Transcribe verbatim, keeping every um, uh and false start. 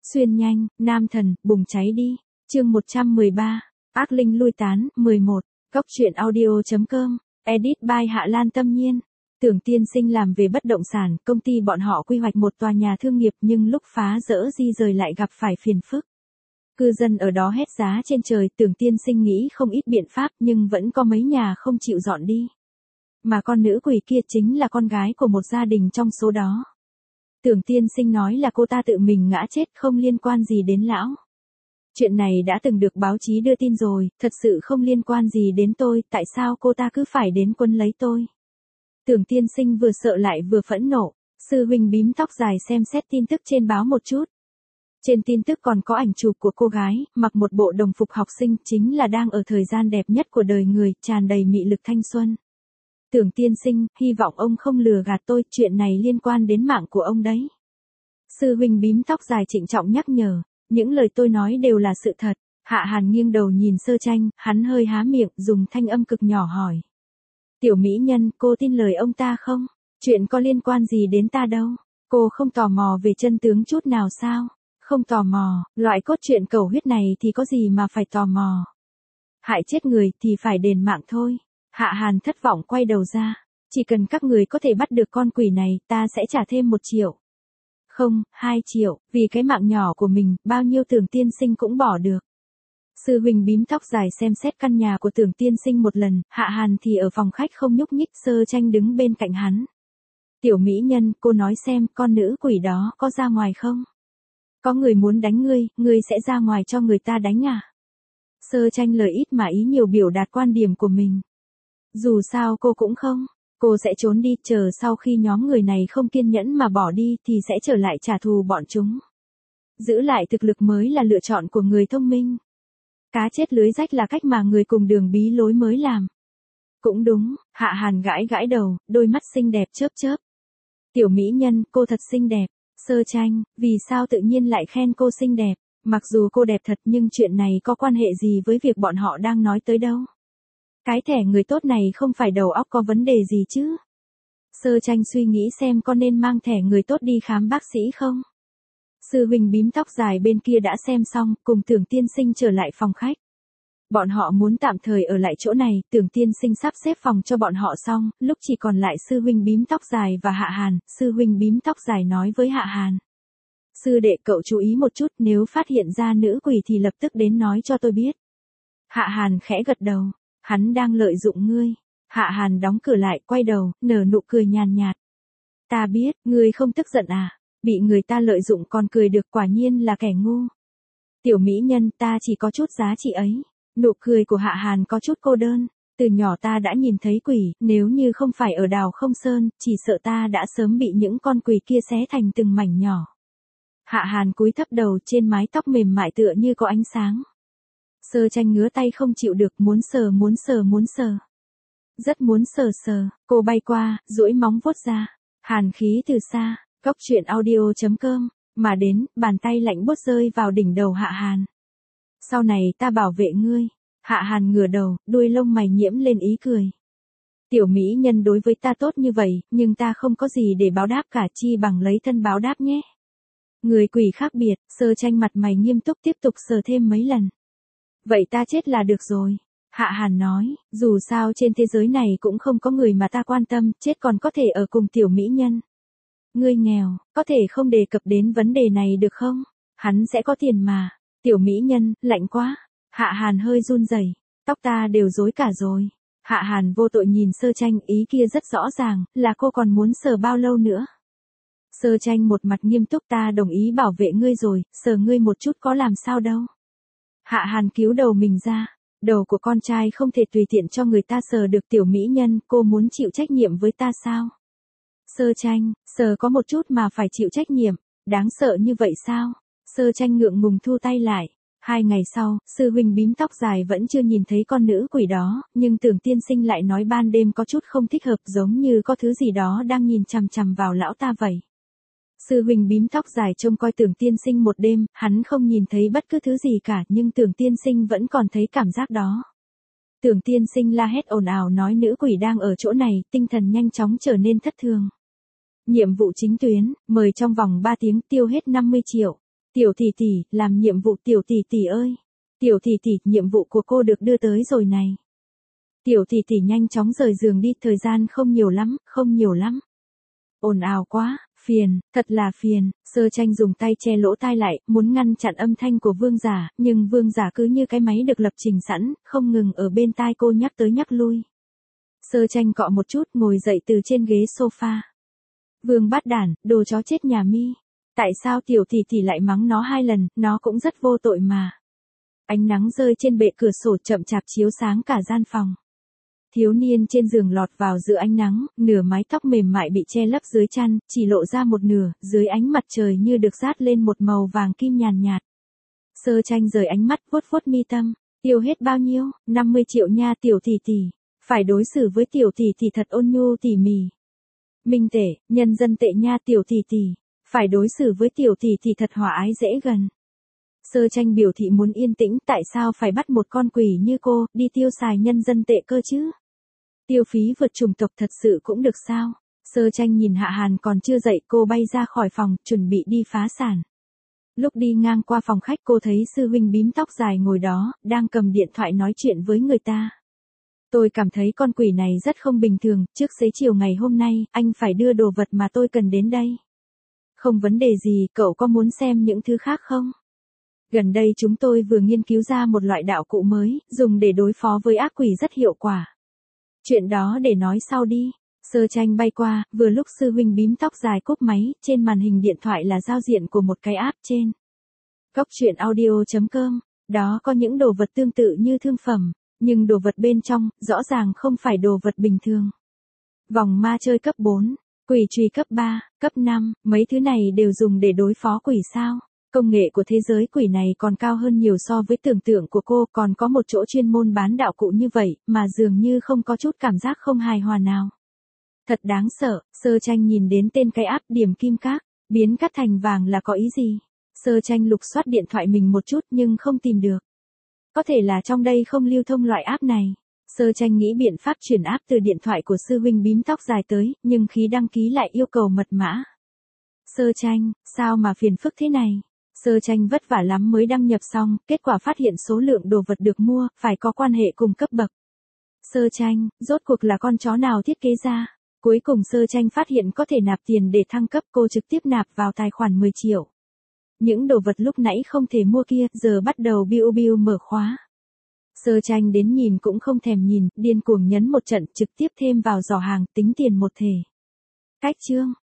Xuyên nhanh, nam thần, bùng cháy đi. Chương một trăm mười ba, ác linh lui tán, mười một. Cốc truyện audio chấm com, edit by Hạ Lan Tâm Nhiên. Tưởng Tiên Sinh làm về bất động sản, công ty bọn họ quy hoạch một tòa nhà thương nghiệp nhưng lúc phá rỡ di rời lại gặp phải phiền phức. Cư dân ở đó hét giá trên trời, Tưởng Tiên Sinh nghĩ không ít biện pháp nhưng vẫn có mấy nhà không chịu dọn đi. Mà con nữ quỷ kia chính là con gái của một gia đình trong số đó. Tưởng Tiên Sinh nói là cô ta tự mình ngã chết không liên quan gì đến lão. Chuyện này đã từng được báo chí đưa tin rồi, thật sự không liên quan gì đến tôi, tại sao cô ta cứ phải đến quấn lấy tôi. Tưởng Tiên Sinh vừa sợ lại vừa phẫn nộ, sư huynh bím tóc dài xem xét tin tức trên báo một chút. Trên tin tức còn có ảnh chụp của cô gái, mặc một bộ đồng phục học sinh, chính là đang ở thời gian đẹp nhất của đời người, tràn đầy mị lực thanh xuân. Tưởng Tiên Sinh, hy vọng ông không lừa gạt tôi, chuyện này liên quan đến mạng của ông đấy. Sư huynh bím tóc dài trịnh trọng nhắc nhở, những lời tôi nói đều là sự thật. Hạ Hàn nghiêng đầu nhìn Sơ Tranh, hắn hơi há miệng, dùng thanh âm cực nhỏ hỏi. Tiểu mỹ nhân, cô tin lời ông ta không? Chuyện có liên quan gì đến ta đâu? Cô không tò mò về chân tướng chút nào sao? Không tò mò, loại cốt truyện cầu huyết này thì có gì mà phải tò mò. Hại chết người thì phải đền mạng thôi. Hạ Hàn thất vọng quay đầu ra. Chỉ cần các người có thể bắt được con quỷ này, ta sẽ trả thêm một triệu. Không, hai triệu, vì cái mạng nhỏ của mình, bao nhiêu Tưởng Tiên Sinh cũng bỏ được. Sư huynh bím tóc dài xem xét căn nhà của Tưởng Tiên Sinh một lần, Hạ Hàn thì ở phòng khách không nhúc nhích, Sơ Tranh đứng bên cạnh hắn. Tiểu mỹ nhân, cô nói xem, con nữ quỷ đó có ra ngoài không? Có người muốn đánh ngươi, ngươi sẽ ra ngoài cho người ta đánh à? Sơ Tranh lời ít mà ý nhiều biểu đạt quan điểm của mình. Dù sao cô cũng không. Cô sẽ trốn đi, chờ sau khi nhóm người này không kiên nhẫn mà bỏ đi thì sẽ trở lại trả thù bọn chúng. Giữ lại thực lực mới là lựa chọn của người thông minh. Cá chết lưới rách là cách mà người cùng đường bí lối mới làm. Cũng đúng, Hạ Hàn gãi gãi đầu, đôi mắt xinh đẹp chớp chớp. Tiểu mỹ nhân, cô thật xinh đẹp. Sơ Tranh, vì sao tự nhiên lại khen cô xinh đẹp? Mặc dù cô đẹp thật nhưng chuyện này có quan hệ gì với việc bọn họ đang nói tới đâu? Cái thẻ người tốt này không phải đầu óc có vấn đề gì chứ? Sơ Tranh suy nghĩ xem có nên mang thẻ người tốt đi khám bác sĩ không? Sư huynh bím tóc dài bên kia đã xem xong, cùng Tưởng Tiên Sinh trở lại phòng khách. Bọn họ muốn tạm thời ở lại chỗ này, Tưởng Tiên Sinh sắp xếp phòng cho bọn họ xong, lúc chỉ còn lại sư huynh bím tóc dài và Hạ Hàn, sư huynh bím tóc dài nói với Hạ Hàn. Sư đệ cậu chú ý một chút, nếu phát hiện ra nữ quỷ thì lập tức đến nói cho tôi biết. Hạ Hàn khẽ gật đầu. Hắn đang lợi dụng ngươi. Hạ Hàn đóng cửa lại, quay đầu, nở nụ cười nhàn nhạt. Ta biết, ngươi không tức giận à? Bị người ta lợi dụng còn cười được, quả nhiên là kẻ ngu. Tiểu mỹ nhân, ta chỉ có chút giá trị ấy. Nụ cười của Hạ Hàn có chút cô đơn. Từ nhỏ ta đã nhìn thấy quỷ, nếu như không phải ở Đào Không Sơn, chỉ sợ ta đã sớm bị những con quỷ kia xé thành từng mảnh nhỏ. Hạ Hàn cúi thấp đầu, trên mái tóc mềm mại tựa như có ánh sáng. Sơ Tranh ngứa tay không chịu được, muốn sờ muốn sờ muốn sờ. Rất muốn sờ sờ, cô bay qua, duỗi móng vuốt ra. Hàn khí từ xa, cốc truyện audio chấm com, mà đến, bàn tay lạnh buốt rơi vào đỉnh đầu Hạ Hàn. Sau này ta bảo vệ ngươi. Hạ Hàn ngửa đầu, đuôi lông mày nhiễm lên ý cười. Tiểu mỹ nhân đối với ta tốt như vậy, nhưng ta không có gì để báo đáp cả, chi bằng lấy thân báo đáp nhé. Người quỷ khác biệt, Sơ Tranh mặt mày nghiêm túc tiếp tục sờ thêm mấy lần. Vậy ta chết là được rồi. Hạ Hàn nói, dù sao trên thế giới này cũng không có người mà ta quan tâm, chết còn có thể ở cùng tiểu mỹ nhân. Ngươi nghèo, có thể không đề cập đến vấn đề này được không? Hắn sẽ có tiền mà. Tiểu mỹ nhân, lạnh quá. Hạ Hàn hơi run rẩy, tóc ta đều rối cả rồi. Hạ Hàn vô tội nhìn Sơ Tranh, ý kia rất rõ ràng, là cô còn muốn sờ bao lâu nữa. Sơ Tranh một mặt nghiêm túc, ta đồng ý bảo vệ ngươi rồi, sờ ngươi một chút có làm sao đâu. Hạ Hàn cứu đầu mình ra, đầu của con trai không thể tùy tiện cho người ta sờ được. Tiểu mỹ nhân, cô muốn chịu trách nhiệm với ta sao? Sơ Tranh, sờ có một chút mà phải chịu trách nhiệm, đáng sợ như vậy sao? Sơ Tranh ngượng ngùng thu tay lại. Hai ngày sau, sư huynh bím tóc dài vẫn chưa nhìn thấy con nữ quỷ đó, nhưng Tưởng Tiên Sinh lại nói ban đêm có chút không thích hợp, giống như có thứ gì đó đang nhìn chằm chằm vào lão ta vậy. Sư huynh bím tóc dài trông coi Tưởng Tiên Sinh một đêm, hắn không nhìn thấy bất cứ thứ gì cả, nhưng Tưởng Tiên Sinh vẫn còn thấy cảm giác đó. Tưởng Tiên Sinh la hét ồn ào nói nữ quỷ đang ở chỗ này, tinh thần nhanh chóng trở nên thất thường. Nhiệm vụ chính tuyến, mời trong vòng ba tiếng tiêu hết năm mươi triệu. Tiểu tỷ tỷ, làm nhiệm vụ tiểu tỷ tỷ ơi. Tiểu tỷ tỷ, nhiệm vụ của cô được đưa tới rồi này. Tiểu tỷ tỷ nhanh chóng rời giường đi, thời gian không nhiều lắm, không nhiều lắm. Ồn ào quá, phiền, thật là phiền. Sơ Tranh dùng tay che lỗ tai lại, muốn ngăn chặn âm thanh của Vương Giả, nhưng Vương Giả cứ như cái máy được lập trình sẵn, không ngừng ở bên tai cô nhắc tới nhắc lui. Sơ Tranh cọ một chút, ngồi dậy từ trên ghế sofa. Vương bát đản, đồ chó chết nhà mi. Tại sao tiểu tỷ tỷ lại mắng nó hai lần, nó cũng rất vô tội mà. Ánh nắng rơi trên bệ cửa sổ chậm chạp chiếu sáng cả gian phòng. Thiếu niên trên giường lọt vào giữa ánh nắng, nửa mái tóc mềm mại bị che lấp dưới chăn, chỉ lộ ra một nửa, dưới ánh mặt trời như được dát lên một màu vàng kim nhàn nhạt. Sơ Tranh rời ánh mắt vuốt vuốt mi tâm, tiêu hết bao nhiêu, năm mươi triệu nha tiểu tỷ tỷ, phải đối xử với tiểu tỷ tỷ thật ôn nhu tỉ mỉ. Minh tệ, nhân dân tệ nha tiểu tỷ tỷ, phải đối xử với tiểu tỷ tỷ thật hòa ái dễ gần. Sơ Tranh biểu thị muốn yên tĩnh, tại sao phải bắt một con quỷ như cô, đi tiêu xài nhân dân tệ cơ chứ? Tiêu phí vượt chủng tộc thật sự cũng được sao? Sơ Tranh nhìn Hạ Hàn còn chưa dậy, cô bay ra khỏi phòng, chuẩn bị đi phá sản. Lúc đi ngang qua phòng khách cô thấy sư huynh bím tóc dài ngồi đó, đang cầm điện thoại nói chuyện với người ta. Tôi cảm thấy con quỷ này rất không bình thường, trước xế chiều ngày hôm nay, anh phải đưa đồ vật mà tôi cần đến đây. Không vấn đề gì, cậu có muốn xem những thứ khác không? Gần đây chúng tôi vừa nghiên cứu ra một loại đạo cụ mới, dùng để đối phó với ác quỷ rất hiệu quả. Chuyện đó để nói sau đi. Sơ Tranh bay qua, vừa lúc sư huynh bím tóc dài cúp máy, trên màn hình điện thoại là giao diện của một cái app trên Góc truyện audio chấm com. Đó có những đồ vật tương tự như thương phẩm, nhưng đồ vật bên trong, rõ ràng không phải đồ vật bình thường. Vòng ma chơi cấp bốn, quỷ chùy cấp ba, cấp năm, mấy thứ này đều dùng để đối phó quỷ sao? Công nghệ của thế giới quỷ này còn cao hơn nhiều so với tưởng tượng của cô, còn có một chỗ chuyên môn bán đạo cụ như vậy, mà dường như không có chút cảm giác không hài hòa nào. Thật đáng sợ. Sơ Tranh nhìn đến tên cái app điểm kim cát, biến cát thành vàng là có ý gì? Sơ Tranh lục soát điện thoại mình một chút nhưng không tìm được. Có thể là trong đây không lưu thông loại app này. Sơ Tranh nghĩ biện pháp chuyển app từ điện thoại của sư huynh bím tóc dài tới, nhưng khi đăng ký lại yêu cầu mật mã. Sơ Tranh, sao mà phiền phức thế này? Sơ Tranh vất vả lắm mới đăng nhập xong, kết quả phát hiện số lượng đồ vật được mua, phải có quan hệ cùng cấp bậc. Sơ Tranh, rốt cuộc là con chó nào thiết kế ra? Cuối cùng Sơ Tranh phát hiện có thể nạp tiền để thăng cấp, cô trực tiếp nạp vào tài khoản mười triệu. Những đồ vật lúc nãy không thể mua kia, giờ bắt đầu biu biu mở khóa. Sơ Tranh đến nhìn cũng không thèm nhìn, điên cuồng nhấn một trận, trực tiếp thêm vào giỏ hàng, tính tiền một thể. Cách chương.